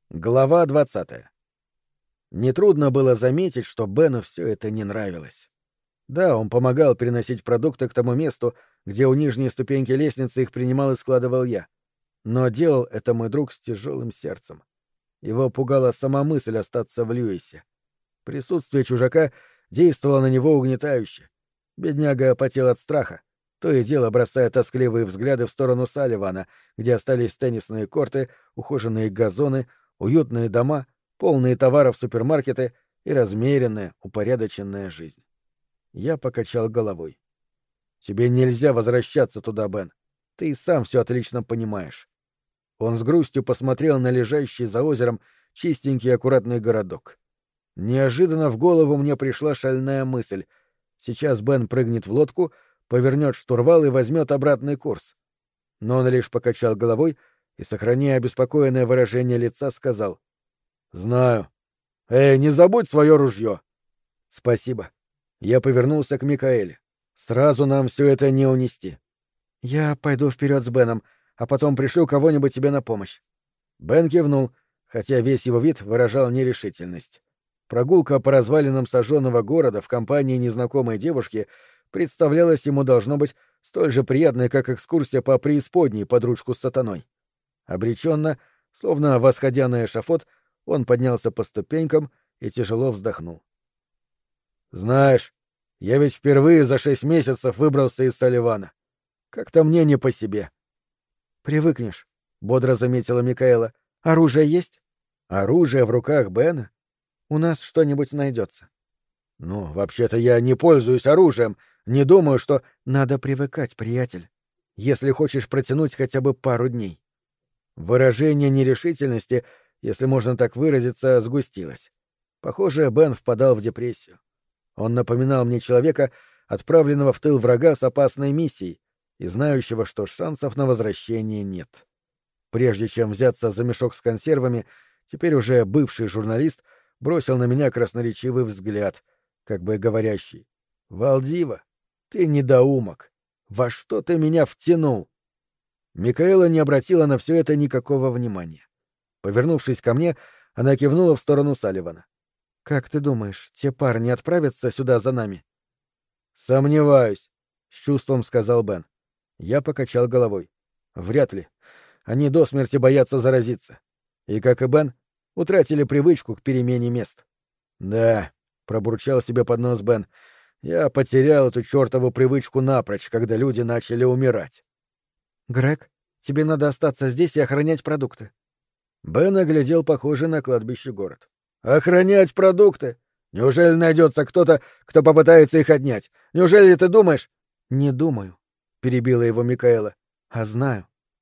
Глава 20. Нетрудно было заметить, что Бену все это не нравилось. Да, он помогал переносить продукты к тому месту, где у нижней ступеньки лестницы их принимал и складывал я. Но делал это мой друг с тяжелым сердцем. Его пугала сама мысль остаться в Льюисе. Присутствие чужака действовало на него угнетающе. Бедняга потел от страха, то и дело бросая тоскливые взгляды в сторону Салливана, где остались теннисные корты, ухоженные газоны, уютные дома, полные товаров супермаркеты и размеренная, упорядоченная жизнь. Я покачал головой. «Тебе нельзя возвращаться туда, Бен. Ты и сам все отлично понимаешь». Он с грустью посмотрел на лежащий за озером чистенький и аккуратный городок. Неожиданно в голову мне пришла шальная мысль. Сейчас Бен прыгнет в лодку, повернет штурвал и возьмет обратный курс. Но он лишь покачал головой и, сохраняя обеспокоенное выражение лица, сказал: «Знаю. Эй, не забудь свое ружье!» «Спасибо». Я повернулся к Микаэле. «Сразу нам все это не унести». «Я пойду вперед с Беном, а потом пришлю кого-нибудь тебе на помощь». Бен кивнул, хотя весь его вид выражал нерешительность. Прогулка по развалинам сожженного города в компании незнакомой девушки представлялась ему, должно быть, столь же приятной, как экскурсия по преисподней под ручку с сатаной. Обреченно, словно восходя на эшафот, он поднялся по ступенькам и тяжело вздохнул. «Знаешь, я ведь впервые за 6 месяцев выбрался из Салливана. Как-то мне не по себе». «Привыкнешь», — бодро заметила Микаэла. «Оружие есть?» «Оружие в руках Бена? У нас что-нибудь найдется». «Ну, вообще-то я не пользуюсь оружием. Не думаю, что...» «Надо привыкать, приятель, если хочешь протянуть хотя бы пару дней». Выражение нерешительности, если можно так выразиться, сгустилось. Похоже, Бен впадал в депрессию. Он напоминал мне человека, отправленного в тыл врага с опасной миссией и знающего, что шансов на возвращение нет. Прежде чем взяться за мешок с консервами, теперь уже бывший журналист бросил на меня красноречивый взгляд, как бы говорящий: «Валдива, ты недоумок! Во что ты меня втянул?» Микаэла не обратила на все это никакого внимания. Повернувшись ко мне, она кивнула в сторону Салливана. «Как ты думаешь, те парни отправятся сюда за нами?» «Сомневаюсь», — с чувством сказал Бен. Я покачал головой. «Вряд ли. Они до смерти боятся заразиться. И, как и Бен, утратили привычку к перемене мест». «Да», — пробурчал себе под нос Бен, — «я потерял эту чертову привычку напрочь, когда люди начали умирать». «Грег, тебе надо остаться здесь и охранять продукты». Бен оглядел похожий на кладбище город. «Охранять продукты? Неужели найдется кто-то, кто попытается их отнять? Неужели ты думаешь...» «Не думаю», — перебила его Микаэла, — «а знаю».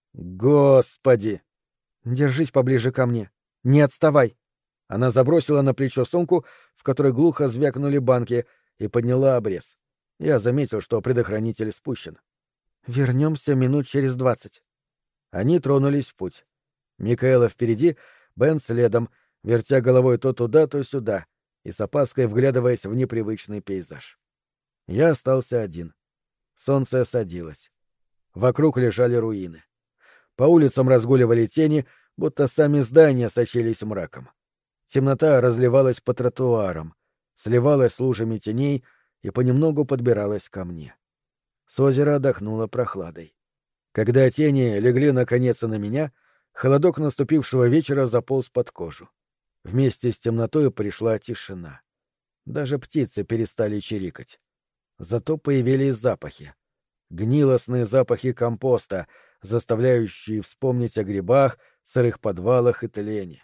«Господи!» «Держись поближе ко мне. Не отставай». Она забросила на плечо сумку, в которой глухо звякнули банки, и подняла обрез. Я заметил, что предохранитель спущен. «Вернемся минут через 20». Они тронулись в путь. Микаэла впереди, Бен следом, вертя головой то туда, то сюда, и с опаской вглядываясь в непривычный пейзаж. Я остался один. Солнце садилось. Вокруг лежали руины. По улицам разгуливали тени, будто сами здания сочились мраком. Темнота разливалась по тротуарам, сливалась с лужами теней и понемногу подбиралась ко мне. С озера отдохнуло прохладой. Когда тени легли наконец на меня, холодок наступившего вечера заполз под кожу. Вместе с темнотой пришла тишина. Даже птицы перестали чирикать. Зато появились запахи. Гнилостные запахи компоста, заставляющие вспомнить о грибах, сырых подвалах и тлене.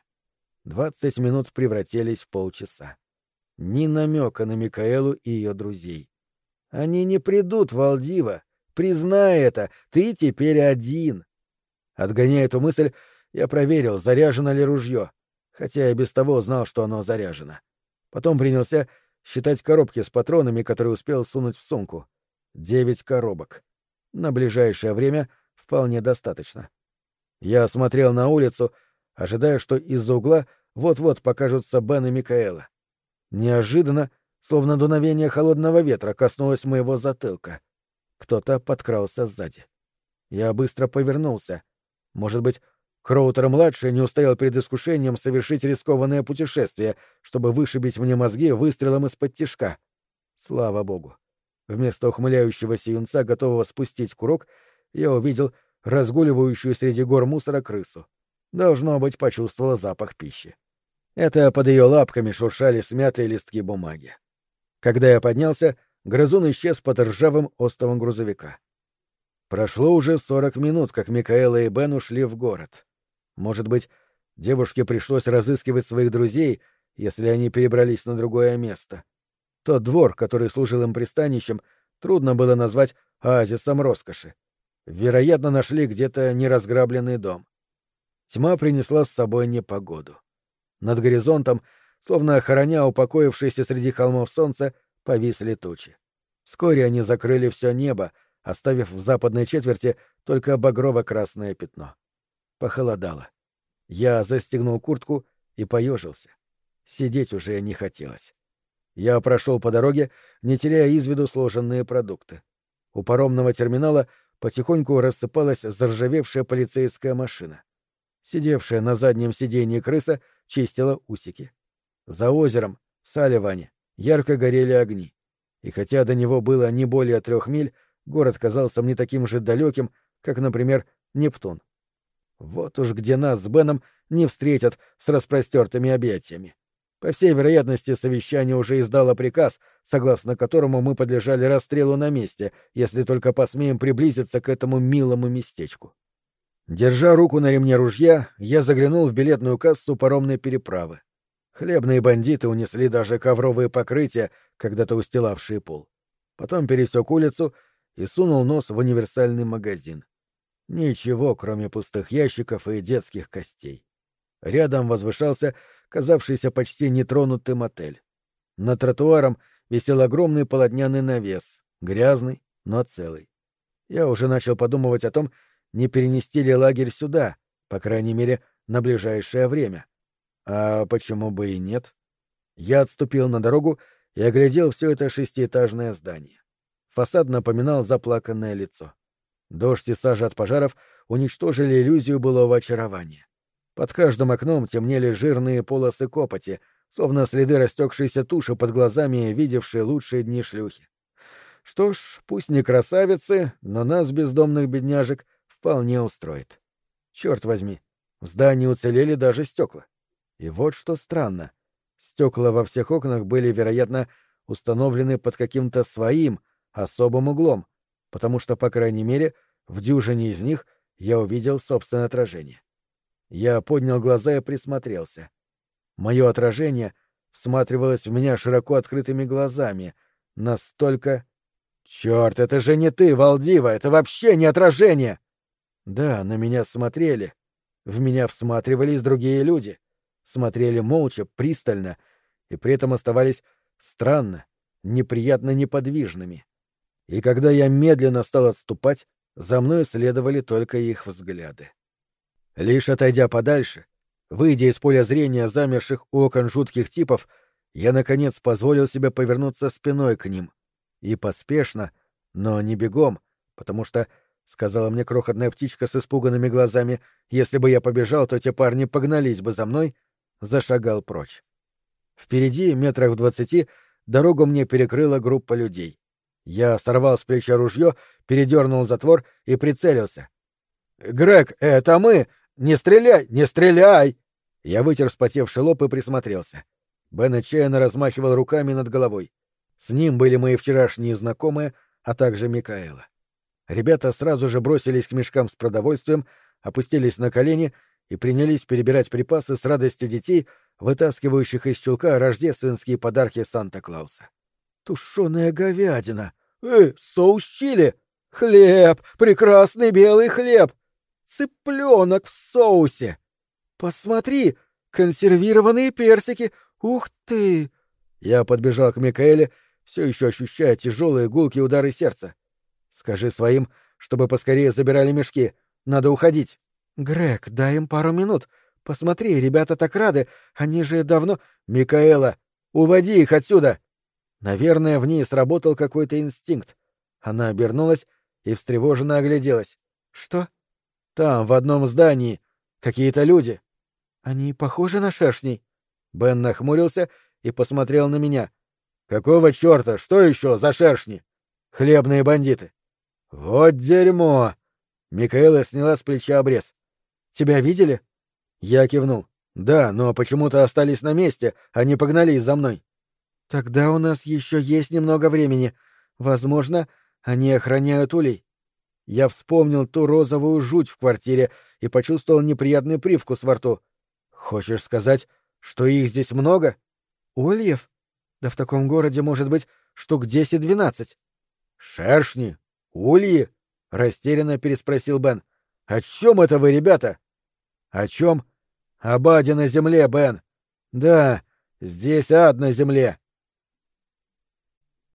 20 минут превратились в полчаса. Ни намека на Микаэлу и ее друзей. Они не придут, Валдива. Признай это, ты теперь один. Отгоняя эту мысль, я проверил, заряжено ли ружье, хотя я без того знал, что оно заряжено. Потом принялся считать коробки с патронами, которые успел сунуть в сумку. 9 коробок. На ближайшее время вполне достаточно. Я смотрел на улицу, ожидая, что из-за угла вот-вот покажутся Бен и Микаэла. Неожиданно, словно дуновение холодного ветра, коснулось моего затылка. Кто-то подкрался сзади. Я быстро повернулся. Может быть, Кроутер-младший не устоял перед искушением совершить рискованное путешествие, чтобы вышибить мне мозги выстрелом из-под тишка. Слава богу. Вместо ухмыляющегося юнца, готового спустить курок, я увидел разгуливающую среди гор мусора крысу. Должно быть, почувствовала запах пищи. Это под ее лапками шуршали смятые листки бумаги. Когда я поднялся, грызун исчез под ржавым остовом грузовика. Прошло уже 40 минут, как Микаэла и Бен ушли в город. Может быть, девушке пришлось разыскивать своих друзей, если они перебрались на другое место. Тот двор, который служил им пристанищем, трудно было назвать оазисом роскоши. Вероятно, нашли где-то неразграбленный дом. Тьма принесла с собой непогоду. Над горизонтом, словно охраня упокоившееся среди холмов солнце, повисли тучи. Вскоре они закрыли все небо, оставив в западной четверти только багрово-красное пятно. Похолодало. Я застегнул куртку и поежился. Сидеть уже не хотелось. Я прошел по дороге, не теряя из виду сложенные продукты. У паромного терминала потихоньку рассыпалась заржавевшая полицейская машина. Сидевшая на заднем сиденье крыса чистила усики. За озером, в Салливане, ярко горели огни. И хотя до него было не более 3 миль, город казался мне таким же далеким, как, например, Нептун. Вот уж где нас с Беном не встретят с распростертыми объятиями. По всей вероятности, совещание уже издало приказ, согласно которому мы подлежали расстрелу на месте, если только посмеем приблизиться к этому милому местечку. Держа руку на ремне ружья, я заглянул в билетную кассу паромной переправы. Хлебные бандиты унесли даже ковровые покрытия, когда-то устилавшие пол. Потом пересек улицу и сунул нос в универсальный магазин. Ничего, кроме пустых ящиков и детских костей. Рядом возвышался казавшийся почти нетронутым отель. Над тротуаром висел огромный полотняный навес, грязный, но целый. Я уже начал подумывать о том, не перенести ли лагерь сюда, по крайней мере, на ближайшее время. А почему бы и нет? Я отступил на дорогу и оглядел все это 6-этажное здание. Фасад напоминал заплаканное лицо. Дождь и сажа от пожаров уничтожили иллюзию былого очарования. Под каждым окном темнели жирные полосы копоти, словно следы растекшейся туши под глазами, видевшей лучшие дни шлюхи. Что ж, пусть не красавицы, но нас, бездомных бедняжек, вполне устроит. Черт возьми, в здании уцелели даже стекла. И вот что странно. Стекла во всех окнах были, вероятно, установлены под каким-то своим, особым углом, потому что, по крайней мере, в дюжине из них я увидел собственное отражение. Я поднял глаза и присмотрелся. Мое отражение всматривалось в меня широко открытыми глазами, настолько... Черт, это же не ты, Валдива, это вообще не отражение! Да, на меня смотрели. В меня всматривались другие люди. Смотрели молча, пристально, и при этом оставались странно, неприятно неподвижными. И когда я медленно стал отступать, за мной следовали только их взгляды. Лишь отойдя подальше, выйдя из поля зрения замерших у окон жутких типов, я, наконец, позволил себе повернуться спиной к ним. И поспешно, но не бегом, потому что, — сказала мне крохотная птичка с испуганными глазами, — если бы я побежал, то те парни погнались бы за мной, зашагал прочь. Впереди, метрах в 20, дорогу мне перекрыла группа людей. Я сорвал с плеча ружье, передернул затвор и прицелился. «Грег, это мы! Не стреляй! Не стреляй!» Я вытер вспотевший лоб и присмотрелся. Бен отчаянно размахивал руками над головой. С ним были мои вчерашние знакомые, а также Микаэла. Ребята сразу же бросились к мешкам с продовольствием, опустились на колени и принялись перебирать припасы с радостью детей, вытаскивающих из чулка рождественские подарки Санта-Клауса. Тушеная говядина! Соус чили! Хлеб! Прекрасный белый хлеб! Цыпленок в соусе! Посмотри! Консервированные персики! Ух ты! Я подбежал к Микаэле, все еще ощущая тяжелые гулкие удары сердца. Скажи своим, чтобы поскорее забирали мешки. Надо уходить. Грег, дай им пару минут. Посмотри, ребята так рады. Они же давно... Микаэла, уводи их отсюда! Наверное, в ней сработал какой-то инстинкт. Она обернулась и встревоженно огляделась. Что? Там, в одном здании. Какие-то люди. Они похожи на шершней? Бен нахмурился и посмотрел на меня. Какого черта? Что еще за шершни? Хлебные бандиты. Вот дерьмо! Микаэла сняла с плеча обрез. Тебя видели? Я кивнул. Да, но почему-то остались на месте, а не погнались за мной. Тогда у нас еще есть немного времени. Возможно, они охраняют улей. Я вспомнил ту розовую жуть в квартире и почувствовал неприятный привкус во рту. Хочешь сказать, что их здесь много? Ульев? Да в таком городе может быть штук 10-12. Шершни? Ульи? Растерянно переспросил Бен. О чем это вы, ребята? О чем? Об аде на земле, Бен. Да, здесь ад на земле.